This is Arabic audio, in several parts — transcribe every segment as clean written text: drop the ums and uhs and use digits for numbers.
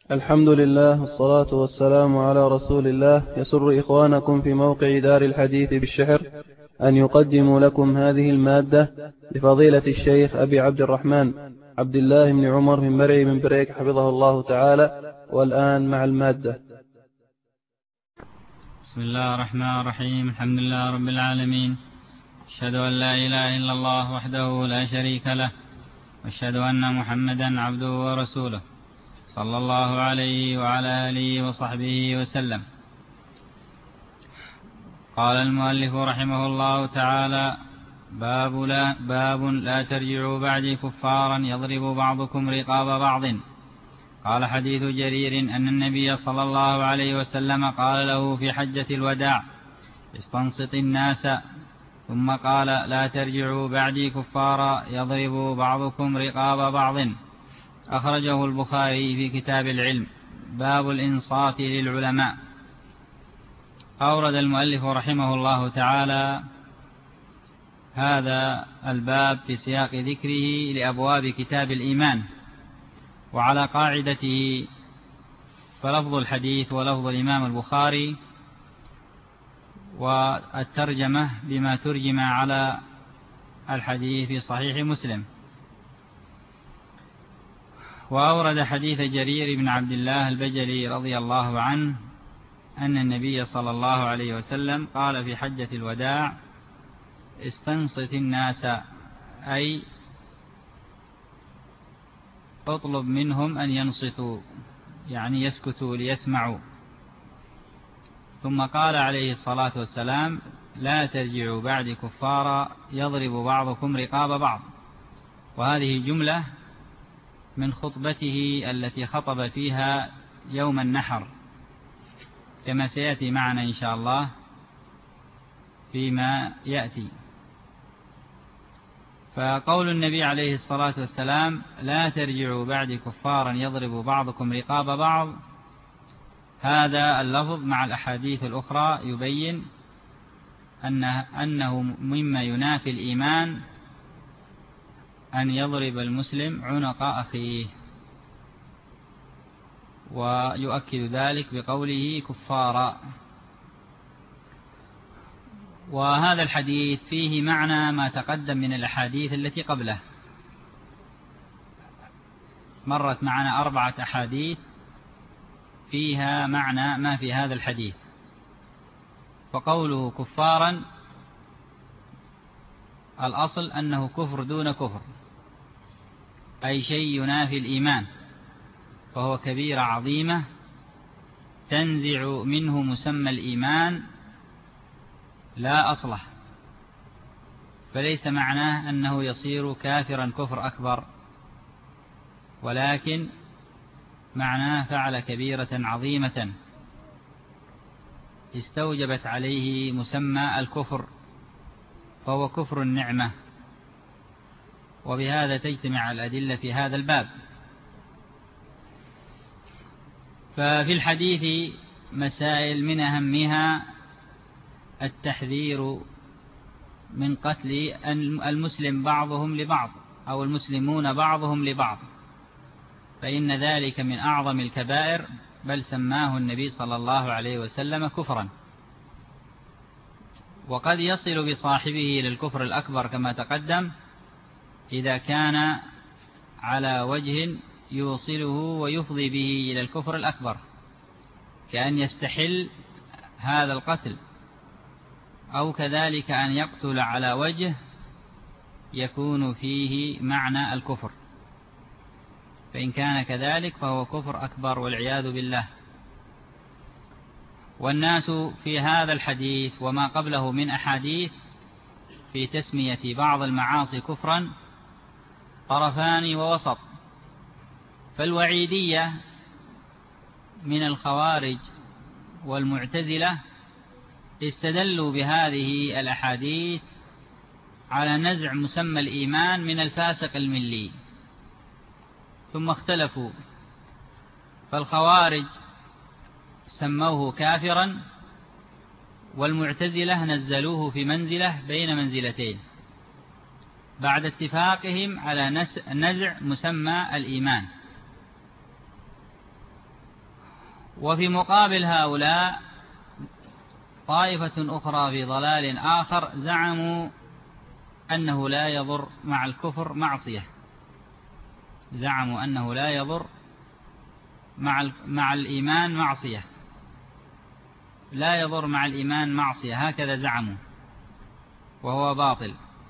الحمد لله والصلاة والسلام على رسول الله. يسر إخوانكم في موقع دار الحديث بالشحر أن يقدموا لكم هذه المادة لفضيلة الشيخ أبي عبد الرحمن عبد الله بن عمر من مرعي من بريك حفظه الله تعالى. والآن مع المادة. بسم الله الرحمن الرحيم. الحمد لله رب العالمين، أشهد أن لا إله إلا الله وحده لا شريك له، وأشهد أن محمدا عبده ورسوله صلى الله عليه وعلى آله وصحبه وسلم. قال المؤلف رحمه الله تعالى: باب لا ترجعوا بعدي كفارا يضرب بعضكم رقاب بعض. قال: حديث جرير أن النبي صلى الله عليه وسلم قال له في حجة الوداع: استنصت الناس، ثم قال: لا ترجعوا بعدي كفارا يضرب بعضكم رقاب بعض. أخرجه البخاري في كتاب العلم، باب الإنصات للعلماء. أورد المؤلف رحمه الله تعالى هذا الباب في سياق ذكره لأبواب كتاب الإيمان، وعلى قاعدته فلفظ الحديث ولفظ الإمام البخاري، والترجمة بما ترجم على الحديث في صحيح مسلم. وأورد حديث جرير بن عبد الله البجلي رضي الله عنه أن النبي صلى الله عليه وسلم قال في حجة الوداع: استنصت الناس، أي اطلب منهم أن ينصتوا، يعني يسكتوا ليسمعوا. ثم قال عليه الصلاة والسلام: لا ترجعوا بعد كفارا يضرب بعضكم رقاب بعض. وهذه جملة من خطبته التي خطب فيها يوم النحر، كما سيأتي معنا إن شاء الله فيما يأتي. فقول النبي عليه الصلاة والسلام: لا ترجعوا بعد كفارا يضرب بعضكم رقاب بعض، هذا اللفظ مع الأحاديث الأخرى يبين أنه مما ينافي الإيمان أن يضرب المسلم عنق أخيه، ويؤكد ذلك بقوله كفارا. وهذا الحديث فيه معنى ما تقدم من الأحاديث التي قبله. مرت معنا 4 أحاديث فيها معنى ما في هذا الحديث. فقوله كفارا الأصل أنه كفر دون كفر، أي شيء ينافي الإيمان، فهو كبيرة عظيمة تنزع منه مسمى الإيمان لا أصله. فليس معناه أنه يصير كافرا كفر أكبر، ولكن معناه فعل كبيرة عظيمة استوجبت عليه مسمى الكفر، فهو كفر النعمة. وبهذا تجتمع الأدلة في هذا الباب. ففي الحديث مسائل من أهمها التحذير من قتل المسلم بعضهم لبعض، أو المسلمون بعضهم لبعض، فإن ذلك من أعظم الكبائر، بل سماه النبي صلى الله عليه وسلم كفرا. وقد يصل بصاحبه للكفر الأكبر كما تقدم إذا كان على وجه يوصله ويفضي به إلى الكفر الأكبر، كأن يستحل هذا القتل، أو كذلك أن يقتل على وجه يكون فيه معنى الكفر، فإن كان كذلك فهو كفر أكبر والعياذ بالله. والناس في هذا الحديث وما قبله من أحاديث في تسمية بعض المعاصي كفرا طرفان ووسط. فالوعيدية من الخوارج والمعتزلة استدلوا بهذه الأحاديث على نزع مسمى الإيمان من الفاسق الملي، ثم اختلفوا، فالخوارج سموه كافرا، والمعتزلة نزلوه في منزلة بين منزلتين بعد اتفاقهم على نزع مسمى الإيمان. وفي مقابل هؤلاء طائفة أخرى في ضلال آخر زعموا أنه لا يضر مع الكفر معصية، زعموا أنه لا يضر مع الإيمان معصية، لا يضر مع الإيمان معصية، هكذا زعموا، وهو باطل،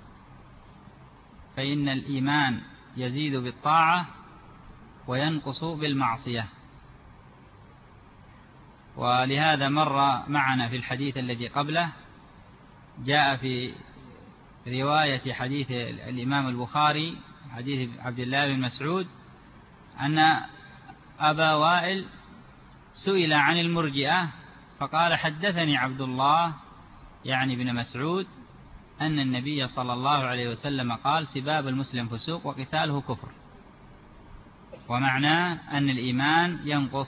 فإن الإيمان يزيد بالطاعة وينقص بالمعصية. ولهذا مر معنا في الحديث الذي قبله، جاء في رواية حديث الإمام البخاري حديث عبد الله بن مسعود أن أبا وائل سئل عن المرجئة فقال: حدثني عبد الله يعني بن مسعود أن النبي صلى الله عليه وسلم قال: سباب المسلم فسوق وقتاله كفر. ومعناه أن الإيمان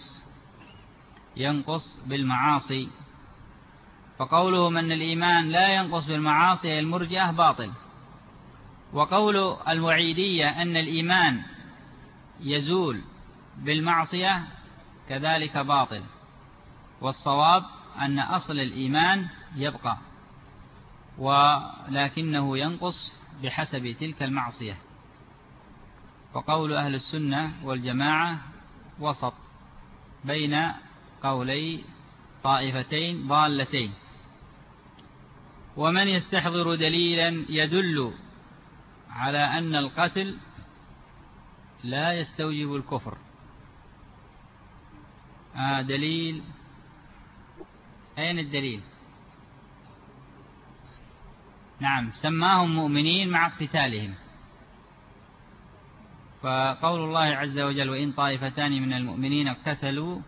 ينقص بالمعاصي، فقولهم أن الإيمان لا ينقص بالمعاصي المرجئة باطل، وقول الوعيدية أن الإيمان يزول بالمعصية كذلك باطل، والصواب أن أصل الإيمان يبقى ولكنه ينقص بحسب تلك المعصية. وقول أهل السنة والجماعة وسط بين قولي طائفتين ضالتين. ومن يستحضر دليلا يدل على أن القتل لا يستوجب الكفر، دليل، أين الدليل؟ نعم، سماهم مؤمنين مع اقتتالهم، فقول الله عز وجل: وإن طائفتان من المؤمنين اقتتلوا،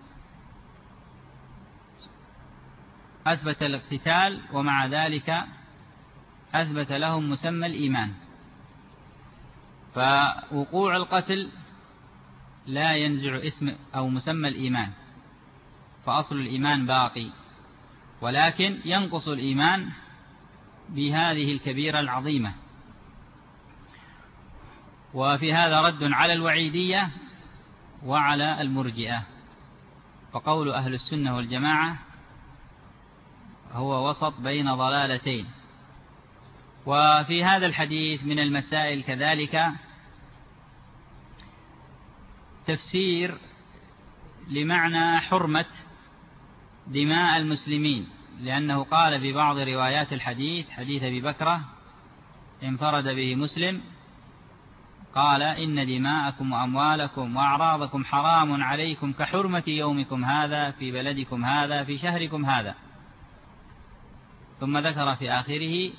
أثبت الاقتتال ومع ذلك أثبت لهم مسمى الإيمان، فوقوع القتل لا ينزع اسم أو مسمى الإيمان، فأصل الإيمان باقي، ولكن ينقص الإيمان بهذه الكبيرة العظيمة. وفي هذا رد على الوعيدية وعلى المرجئة. فقول أهل السنة والجماعة هو وسط بين ضلالتين. وفي هذا الحديث من المسائل كذلك تفسير لمعنى حرمة دماء المسلمين، لأنه قال في بعض روايات الحديث، حديث أبي بكرة انفرد به مسلم، قال: إن دماءكم وأموالكم وأعراضكم حرام عليكم كحرمة يومكم هذا في بلدكم هذا في شهركم هذا. ثم ذكر في آخره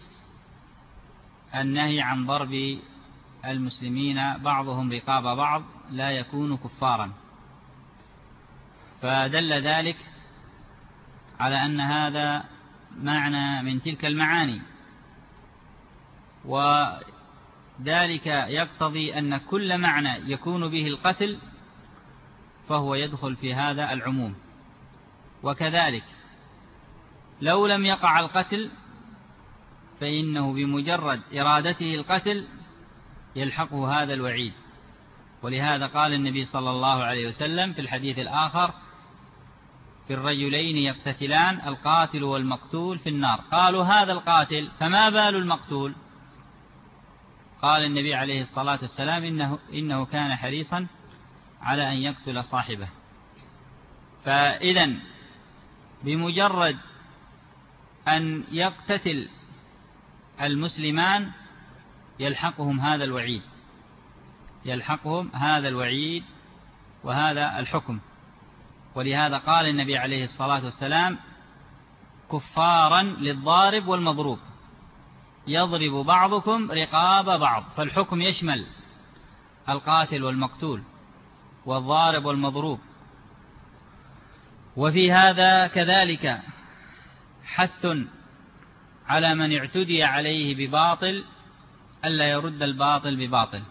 النهي عن ضرب المسلمين بعضهم رقاب بعض لا يكون كفارا، فدل ذلك على أن هذا معنى من تلك المعاني، وذلك يقتضي أن كل معنى يكون به القتل فهو يدخل في هذا العموم. وكذلك لو لم يقع القتل فإنه بمجرد إرادته القتل يلحقه هذا الوعيد. ولهذا قال النبي صلى الله عليه وسلم في الحديث الآخر: في الرجلين يقتتلان القاتل والمقتول في النار. قالوا: هذا القاتل، فما بال المقتول؟ قال النبي عليه الصلاة والسلام: إنه كان حريصا على أن يقتل صاحبه. فإذن بمجرد أن يقتتل المسلمان يلحقهم هذا الوعيد وهذا الحكم. ولهذا قال النبي عليه الصلاة والسلام: كفارا للضارب والمضروب، يضرب بعضكم رقاب بعض. فالحكم يشمل القاتل والمقتول والضارب والمضروب. وفي هذا كذلك حث على من اعتدي عليه بباطل ألا يرد الباطل بباطل.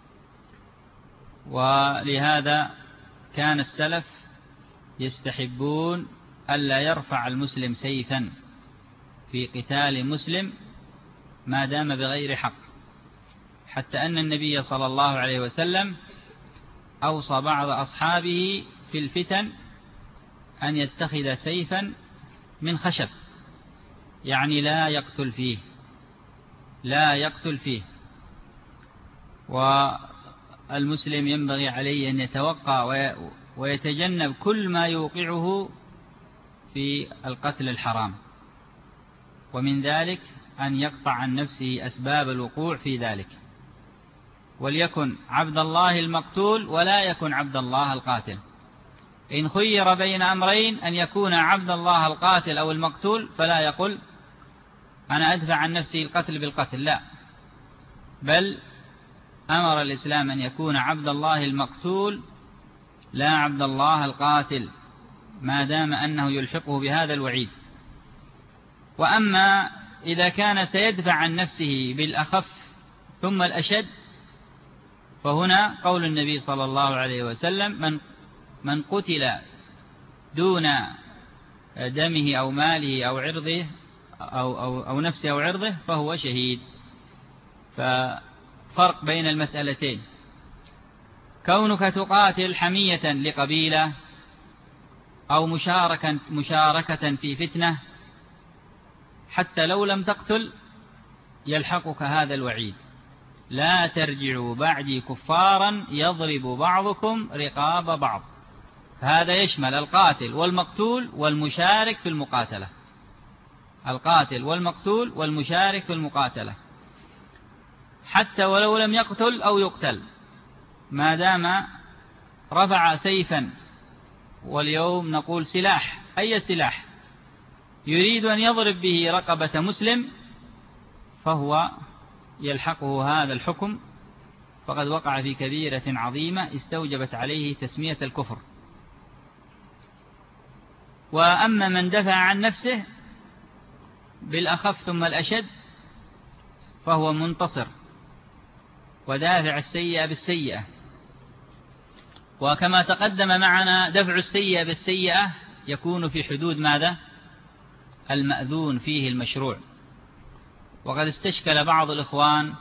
ولهذا كان السلف يستحبون ألا يرفع المسلم سيفا في قتال مسلم ما دام بغير حق، حتى أن النبي صلى الله عليه وسلم أوصى بعض أصحابه في الفتن أن يتخذ سيفا من خشب، يعني لا يقتل فيه، لا يقتل فيه. والمسلم ينبغي عليه أن يتوقع ويتجنب كل ما يوقعه في القتل الحرام، ومن ذلك أن يقطع عن نفسه أسباب الوقوع في ذلك، وليكن عبد الله المقتول ولا يكن عبد الله القاتل. إن خير بين أمرين أن يكون عبد الله القاتل أو المقتول فلا يقول أنا أدفع عن نفسي القتل بالقتل، لا، بل أمر الإسلام أن يكون عبد الله المقتول لا عبد الله القاتل، ما دام أنه يلحقه بهذا الوعيد. وأما إذا كان سيدفع عن نفسه بالأخف ثم الأشد، فهنا قول النبي صلى الله عليه وسلم: من قتل دون دمه أو ماله أو عرضه أو نفسه أو عرضه فهو شهيد. ففرق بين المسألتين: كونك تقاتل حمية لقبيلة أو مشاركة في فتنة، حتى لو لم تقتل يلحقك هذا الوعيد: لا ترجعوا بعدي كفارا يضرب بعضكم رقاب بعض. هذا يشمل القاتل والمقتول والمشارك في المقاتلة، القاتل والمقتول والمشارك في المقاتلة، حتى ولو لم يقتل أو يقتل، ما دام رفع سيفا، واليوم نقول سلاح، أي سلاح، يريد أن يضرب به رقبة مسلم، فهو يلحقه هذا الحكم، فقد وقع في كبيرة عظيمة استوجبت عليه تسمية الكفر. وأما من دفع عن نفسه بالأخف ثم الأشد فهو منتصر ودافع السيئة بالسيئة. وكما تقدم معنا دفع السيئة بالسيئة يكون في حدود ماذا؟ المأذون فيه المشروع. وقد استشكل بعض الإخوان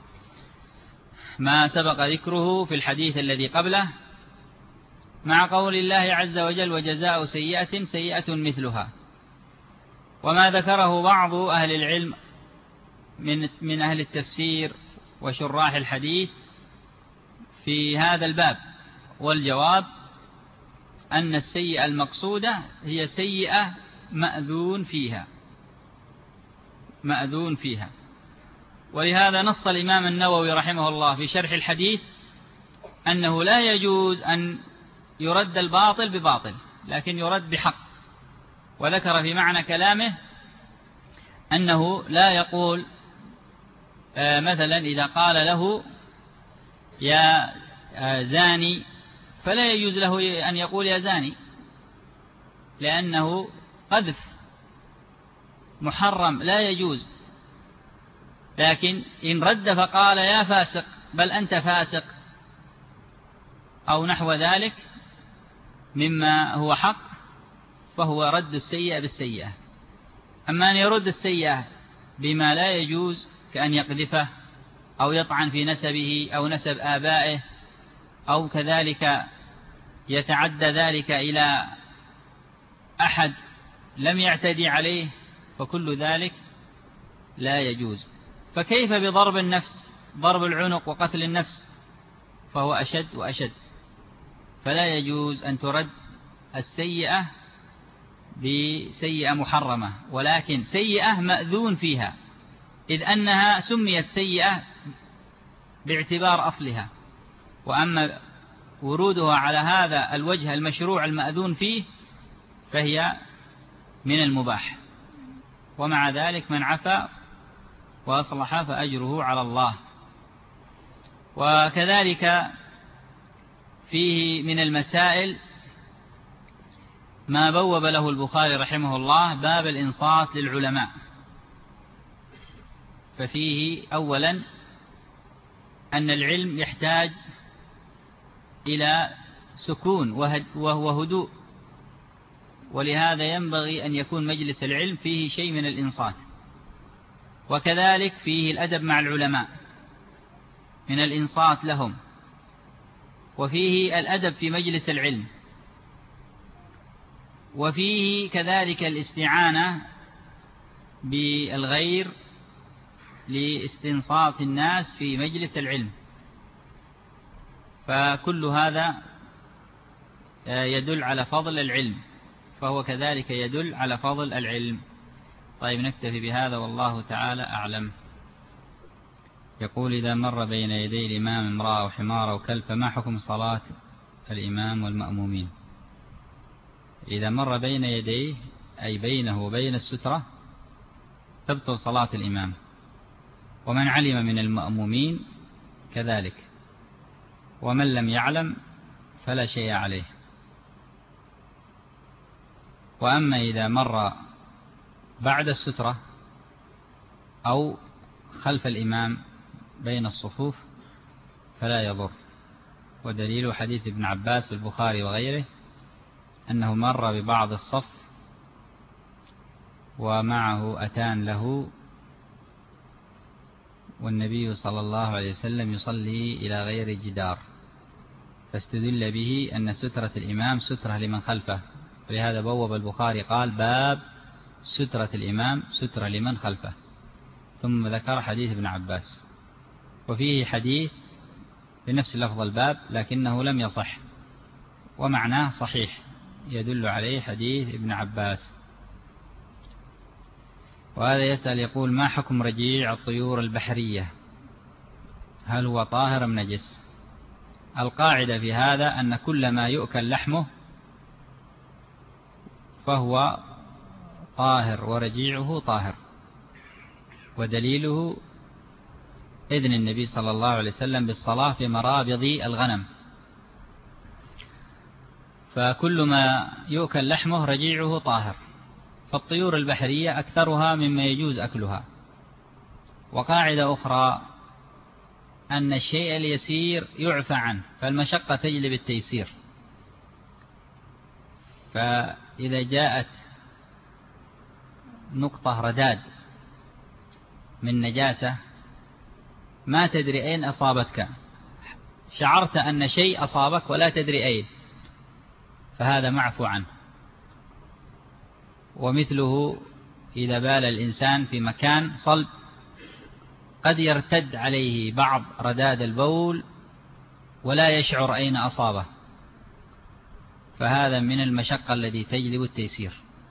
ما سبق ذكره في الحديث الذي قبله مع قول الله عز وجل: وجزاء سيئة سيئة مثلها، وما ذكره بعض أهل العلم من أهل التفسير وشراح الحديث في هذا الباب. والجواب أن السيئة المقصودة هي سيئة مأذون فيها، مأذون فيها. ولهذا نص الإمام النووي رحمه الله في شرح الحديث أنه لا يجوز أن يرد الباطل بباطل، لكن يرد بحق. وذكر في معنى كلامه أنه لا يقول مثلا إذا قال له يا زاني فلا يجوز له أن يقول يا زاني، لأنه قذف محرم لا يجوز. لكن إن رد فقال يا فاسق، بل أنت فاسق، أو نحو ذلك مما هو حق، فهو رد السيئة بالسيئة. أما أن يرد السيئة بما لا يجوز كأن يقذفه أو يطعن في نسبه أو نسب آبائه، أو كذلك يتعدى ذلك إلى أحد لم يعتدي عليه، فكل ذلك لا يجوز. فكيف بضرب النفس، ضرب العنق وقتل النفس، فهو أشد وأشد. فلا يجوز أن ترد السيئة بسيئة محرمة، ولكن سيئة مأذون فيها، إذ أنها سميت سيئة باعتبار أصلها. وأما ورودها على هذا الوجه المشروع المأذون فيه فهي من المباح. ومع ذلك من عفا وأصلح فأجره على الله. وكذلك فيه من المسائل ما بوب له البخاري رحمه الله باب الإنصات للعلماء. ففيه أولا أن العلم يحتاج إلى سكون وهدوء، ولهذا ينبغي أن يكون مجلس العلم فيه شيء من الإنصات. وكذلك فيه الأدب مع العلماء من الإنصات لهم، وفيه الأدب في مجلس العلم. وفيه كذلك الاستعانة بالغير لاستنصات الناس في مجلس العلم، فكل هذا يدل على فضل العلم، فهو كذلك يدل على فضل العلم. طيب نكتفي بهذا والله تعالى أعلم. يقول: إذا مر بين يدي الإمام امرأة أو حمار أو كلب فما حكم صلاة الإمام والمأمومين؟ إذا مر بين يديه أي بينه وبين السترة تبطل صلاة الإمام، ومن علم من المأمومين كذلك، ومن لم يعلم فلا شيء عليه. وأما إذا مر بعد السترة أو خلف الإمام بين الصفوف فلا يضر، ودليل حديث ابن عباس في البخاري وغيره أنه مر ببعض الصف ومعه أتان له والنبي صلى الله عليه وسلم يصلي إلى غير جدار، فاستدل به أن سترة الإمام سترة لمن خلفه، ولهذا بوب البخاري قال: باب سترة الإمام سترة لمن خلفه، ثم ذكر حديث ابن عباس. وفيه حديث بنفس لفظ الباب لكنه لم يصح، ومعناه صحيح يدل عليه حديث ابن عباس. وهذا يسأل يقول: ما حكم رجيع الطيور البحرية؟ هل هو طاهر أم نجس؟ القاعدة في هذا أن كل ما يؤكل لحمه فهو طاهر ورجيعه طاهر، ودليله إذن النبي صلى الله عليه وسلم بالصلاة في مرابض الغنم، فكل ما يؤكل لحمه رجيعه طاهر، فالطيور البحرية أكثرها مما يجوز أكلها. وقاعدة أخرى أن الشيء اليسير يعفى عنه، فالمشقة تجلب التيسير، فإذا جاءت نقطة رداد من نجاسة ما تدري أين أصابتك، شعرت أن شيء أصابك ولا تدري أين، فهذا معفو عنه. ومثله إذا بال الإنسان في مكان صلب قد يرتد عليه بعض رداد البول ولا يشعر أين أصابه، فهذا من المشقة التي تجلب التيسير.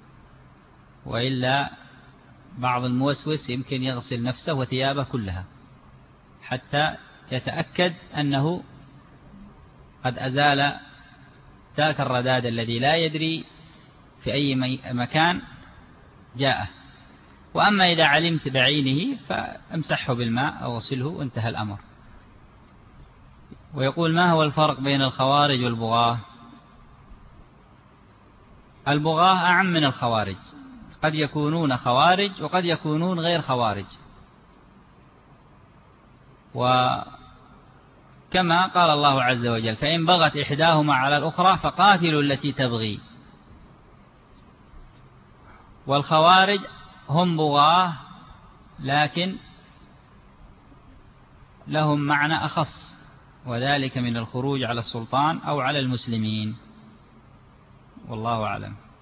وإلا بعض الموسوس يمكن يغسل نفسه وثيابه كلها حتى يتأكد أنه قد أزال ذاك الرداد الذي لا يدري في أي مكان جاءه. وأما إذا علمت بعينه فامسحه بالماء أو غسله وانتهى الأمر. ويقول: ما هو الفرق بين الخوارج والبغاة؟ البغاة أعم من الخوارج، قد يكونون خوارج وقد يكونون غير خوارج، وكما قال الله عز وجل: فإن بغت إحداهما على الأخرى فقاتلوا التي تبغي. والخوارج هم بغاة لكن لهم معنى أخص، وذلك من الخروج على السلطان أو على المسلمين، والله أعلم.